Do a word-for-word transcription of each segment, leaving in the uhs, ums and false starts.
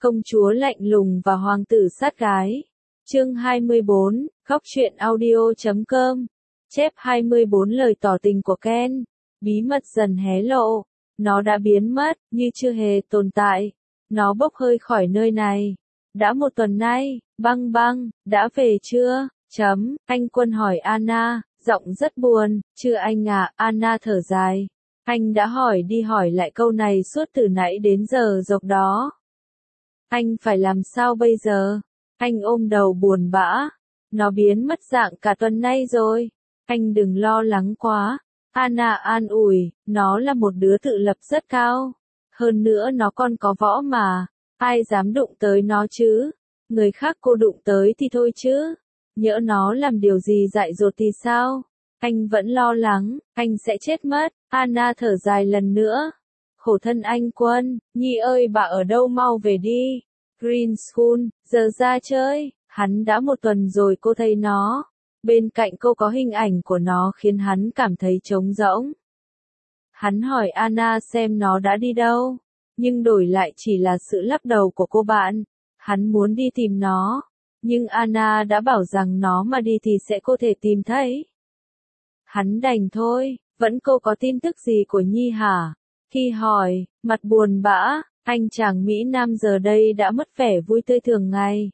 Công chúa lạnh lùng và hoàng tử sát gái. Chương hai mươi bốn, khóc chuyện audio chấm com. Chép hai mươi bốn lời tỏ tình của Ken. Bí mật dần hé lộ. Nó đã biến mất, như chưa hề tồn tại. Nó bốc hơi khỏi nơi này. Đã một tuần nay, băng băng, đã về chưa? Chấm, anh Quân hỏi Anna, giọng rất buồn. Chưa anh à, Anna thở dài. Anh đã hỏi đi hỏi lại câu này suốt từ nãy đến giờ dọc đó. Anh phải làm sao bây giờ? Anh ôm đầu buồn bã. Nó biến mất dạng cả tuần nay rồi. Anh đừng lo lắng quá. Anna an ủi, nó là một đứa tự lập rất cao. Hơn nữa nó còn có võ mà. Ai dám đụng tới nó chứ? Người khác cô đụng tới thì thôi chứ. Nhỡ nó làm điều gì dại dột thì sao? Anh vẫn lo lắng, anh sẽ chết mất. Anna thở dài lần nữa. Khổ thân anh Quân, Nhi ơi bà ở đâu mau về đi. Green School, giờ ra chơi. Hắn đã một tuần rồi cô thấy nó. Bên cạnh cô có hình ảnh của nó khiến hắn cảm thấy trống rỗng. Hắn hỏi Anna xem nó đã đi đâu. Nhưng đổi lại chỉ là sự lắc đầu của cô bạn. Hắn muốn đi tìm nó. Nhưng Anna đã bảo rằng nó mà đi thì sẽ có thể tìm thấy. Hắn đành thôi, vẫn cô có tin tức gì của Nhi hả? Khi hỏi, mặt buồn bã, anh chàng Mỹ Nam giờ đây đã mất vẻ vui tươi thường ngày.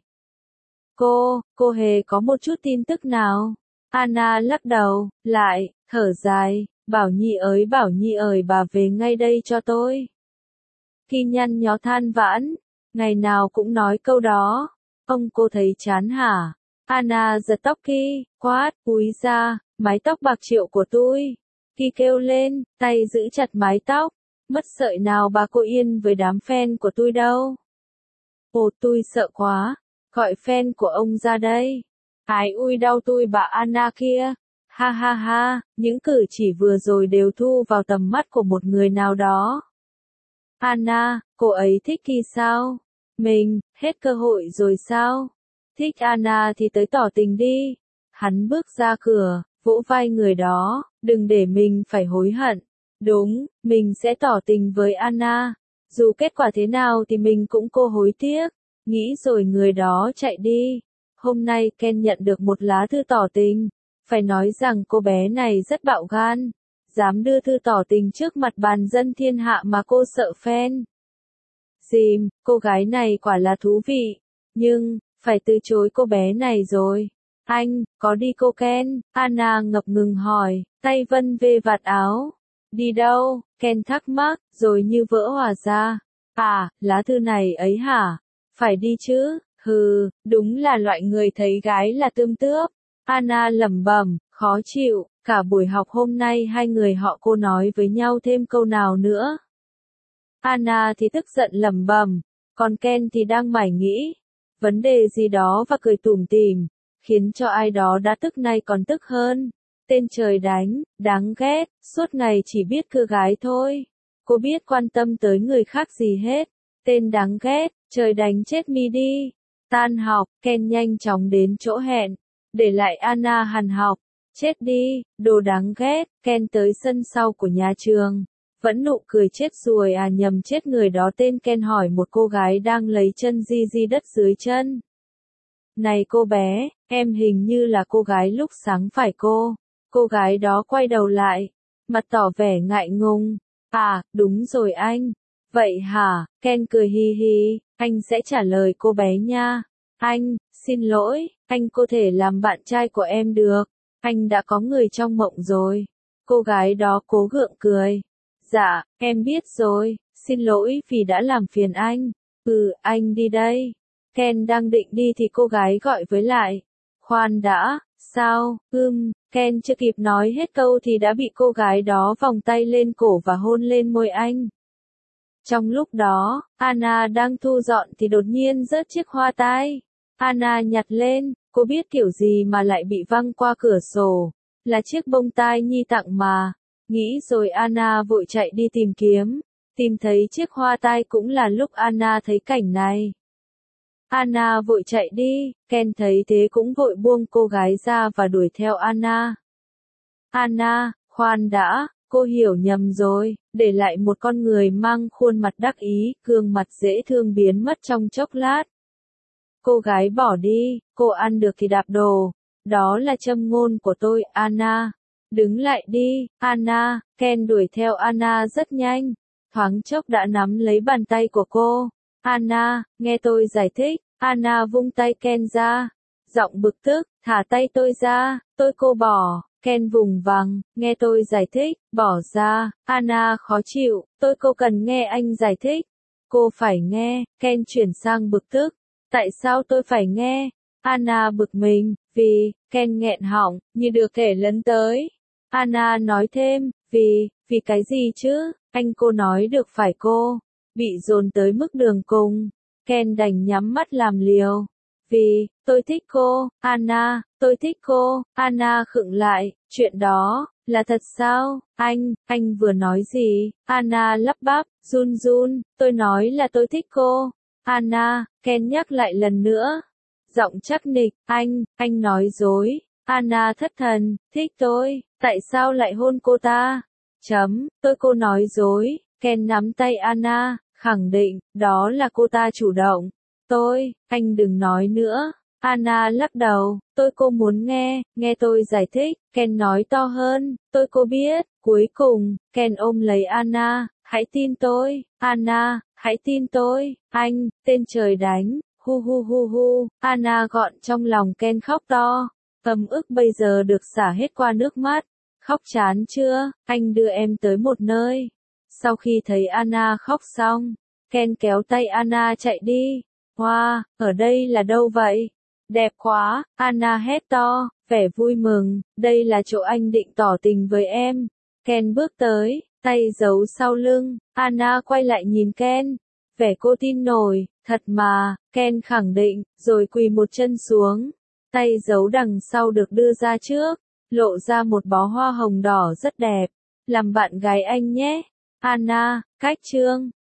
Cô, cô hề có một chút tin tức nào? Anna lắc đầu, lại, thở dài, bảo Nhi ơi bảo Nhi ơi bà về ngay đây cho tôi. Khi nhăn nhó than vãn, ngày nào cũng nói câu đó. Ông cô thấy chán hả? Anna giật tóc Ki, quát, úi ra, mái tóc bạc triệu của tôi. Ki kêu lên, tay giữ chặt mái tóc. Mất sợi nào bà cô yên với đám fan của tôi đâu. Ồ tôi sợ quá, gọi fan của ông ra đây. Ai ui đau tôi bà Anna kia. Ha ha ha, những cử chỉ vừa rồi đều thu vào tầm mắt của một người nào đó. Anna, cô ấy thích Ki sao? Mình, hết cơ hội rồi sao? Thích Anna thì tới tỏ tình đi. Hắn bước ra cửa, vỗ vai người đó, đừng để mình phải hối hận. Đúng, mình sẽ tỏ tình với Anna. Dù kết quả thế nào thì mình cũng cô hối tiếc. Nghĩ rồi người đó chạy đi. Hôm nay Ken nhận được một lá thư tỏ tình. Phải nói rằng cô bé này rất bạo gan. Dám đưa thư tỏ tình trước mặt bàn dân thiên hạ mà cô sợ fan. Dìm, cô gái này quả là thú vị. Nhưng, phải từ chối cô bé này rồi. Anh, có đi cô Ken? Anna ngập ngừng hỏi, tay vân về vạt áo. Đi đâu? Ken thắc mắc, rồi như vỡ hòa ra. À, lá thư này ấy hả? Phải đi chứ, hừ, đúng là loại người thấy gái là tươm tướp. Anna lẩm bẩm, khó chịu, cả buổi học hôm nay hai người họ cô nói với nhau thêm câu nào nữa. Anna thì tức giận lẩm bẩm, còn Ken thì đang mải nghĩ vấn đề gì đó và cười tủm tỉm, khiến cho ai đó đã tức nay còn tức hơn. Tên trời đánh, đáng ghét, suốt ngày chỉ biết cưa gái thôi. Cô biết quan tâm tới người khác gì hết. Tên đáng ghét, trời đánh chết mi đi. Tan học, Ken nhanh chóng đến chỗ hẹn, để lại Anna hằn học. Chết đi, đồ đáng ghét. Ken tới sân sau của nhà trường. Vẫn nụ cười chết ruồi à nhầm chết người đó tên Ken hỏi một cô gái đang lấy chân di di đất dưới chân. Này cô bé, em hình như là cô gái lúc sáng phải cô. Cô gái đó quay đầu lại, mặt tỏ vẻ ngại ngùng. À, đúng rồi anh. Vậy hả? Ken cười hi hi, anh sẽ trả lời cô bé nha. Anh, xin lỗi, anh có thể làm bạn trai của em được. Anh đã có người trong mộng rồi. Cô gái đó cố gượng cười. Dạ, em biết rồi, xin lỗi vì đã làm phiền anh. Ừ, anh đi đây. Ken đang định đi thì cô gái gọi với lại. Khoan đã, sao, ưm, Ken chưa kịp nói hết câu thì đã bị cô gái đó vòng tay lên cổ và hôn lên môi anh. Trong lúc đó, Anna đang thu dọn thì đột nhiên rớt chiếc hoa tai. Anna nhặt lên, cô biết kiểu gì mà lại bị văng qua cửa sổ. Là chiếc bông tai Nhi tặng mà. Nghĩ rồi Anna vội chạy đi tìm kiếm. Tìm thấy chiếc hoa tai cũng là lúc Anna thấy cảnh này. Anna vội chạy đi, Ken thấy thế cũng vội buông cô gái ra và đuổi theo Anna. Anna, khoan đã, Cô hiểu nhầm rồi, để lại một con người mang khuôn mặt đắc ý, gương mặt dễ thương biến mất trong chốc lát. Cô gái bỏ đi, cô ăn được thì đạp đồ. Đó là châm ngôn của tôi, Anna. Đứng lại đi, Anna. Ken đuổi theo Anna rất nhanh. Thoáng chốc đã nắm lấy bàn tay của cô. Anna, nghe tôi giải thích. Anna vung tay Ken ra. Giọng bực tức, thả tay tôi ra, tôi cô bỏ. Ken vùng vằng, nghe tôi giải thích, bỏ ra. Anna khó chịu, tôi cô cần nghe anh giải thích. Cô phải nghe. Ken chuyển sang bực tức. Tại sao tôi phải nghe? Anna bực mình, vì, Ken nghẹn họng, như được kẻ lấn tới. Anna nói thêm, vì, vì cái gì chứ? Anh cô nói được phải cô. Bị dồn tới mức đường cùng. Ken đành nhắm mắt làm liều. Vì, tôi thích cô, Anna, tôi thích cô. Anna khựng lại, chuyện đó, là thật sao? Anh, anh vừa nói gì? Anna lắp bắp, run run, tôi nói là tôi thích cô. Anna, Ken nhắc lại lần nữa. Giọng chắc nịch, anh, anh nói dối. Anna thất thần, thích tôi, tại sao lại hôn cô ta? Chấm, tôi cô nói dối. Ken nắm tay Anna, khẳng định, đó là cô ta chủ động. Tôi, anh đừng nói nữa. Anna lắc đầu, tôi cô muốn nghe, nghe tôi giải thích. Ken nói to hơn, tôi cô biết. Cuối cùng, Ken ôm lấy Anna, hãy tin tôi, Anna, hãy tin tôi, anh, tên trời đánh, hu hu hu hu. Anna gọn trong lòng Ken khóc to, ấm ức bây giờ được xả hết qua nước mắt. Khóc chán chưa, anh đưa em tới một nơi. Sau khi thấy Anna khóc xong, Ken kéo tay Anna chạy đi. Wow, ở đây là đâu vậy? Đẹp quá, Anna hét to, vẻ vui mừng, đây là chỗ anh định tỏ tình với em. Ken bước tới, tay giấu sau lưng, Anna quay lại nhìn Ken. Vẻ cô tin nổi, thật mà, Ken khẳng định, rồi quỳ một chân xuống. Tay giấu đằng sau được đưa ra trước, lộ ra một bó hoa hồng đỏ rất đẹp. Làm bạn gái anh nhé. Anna, cách chương.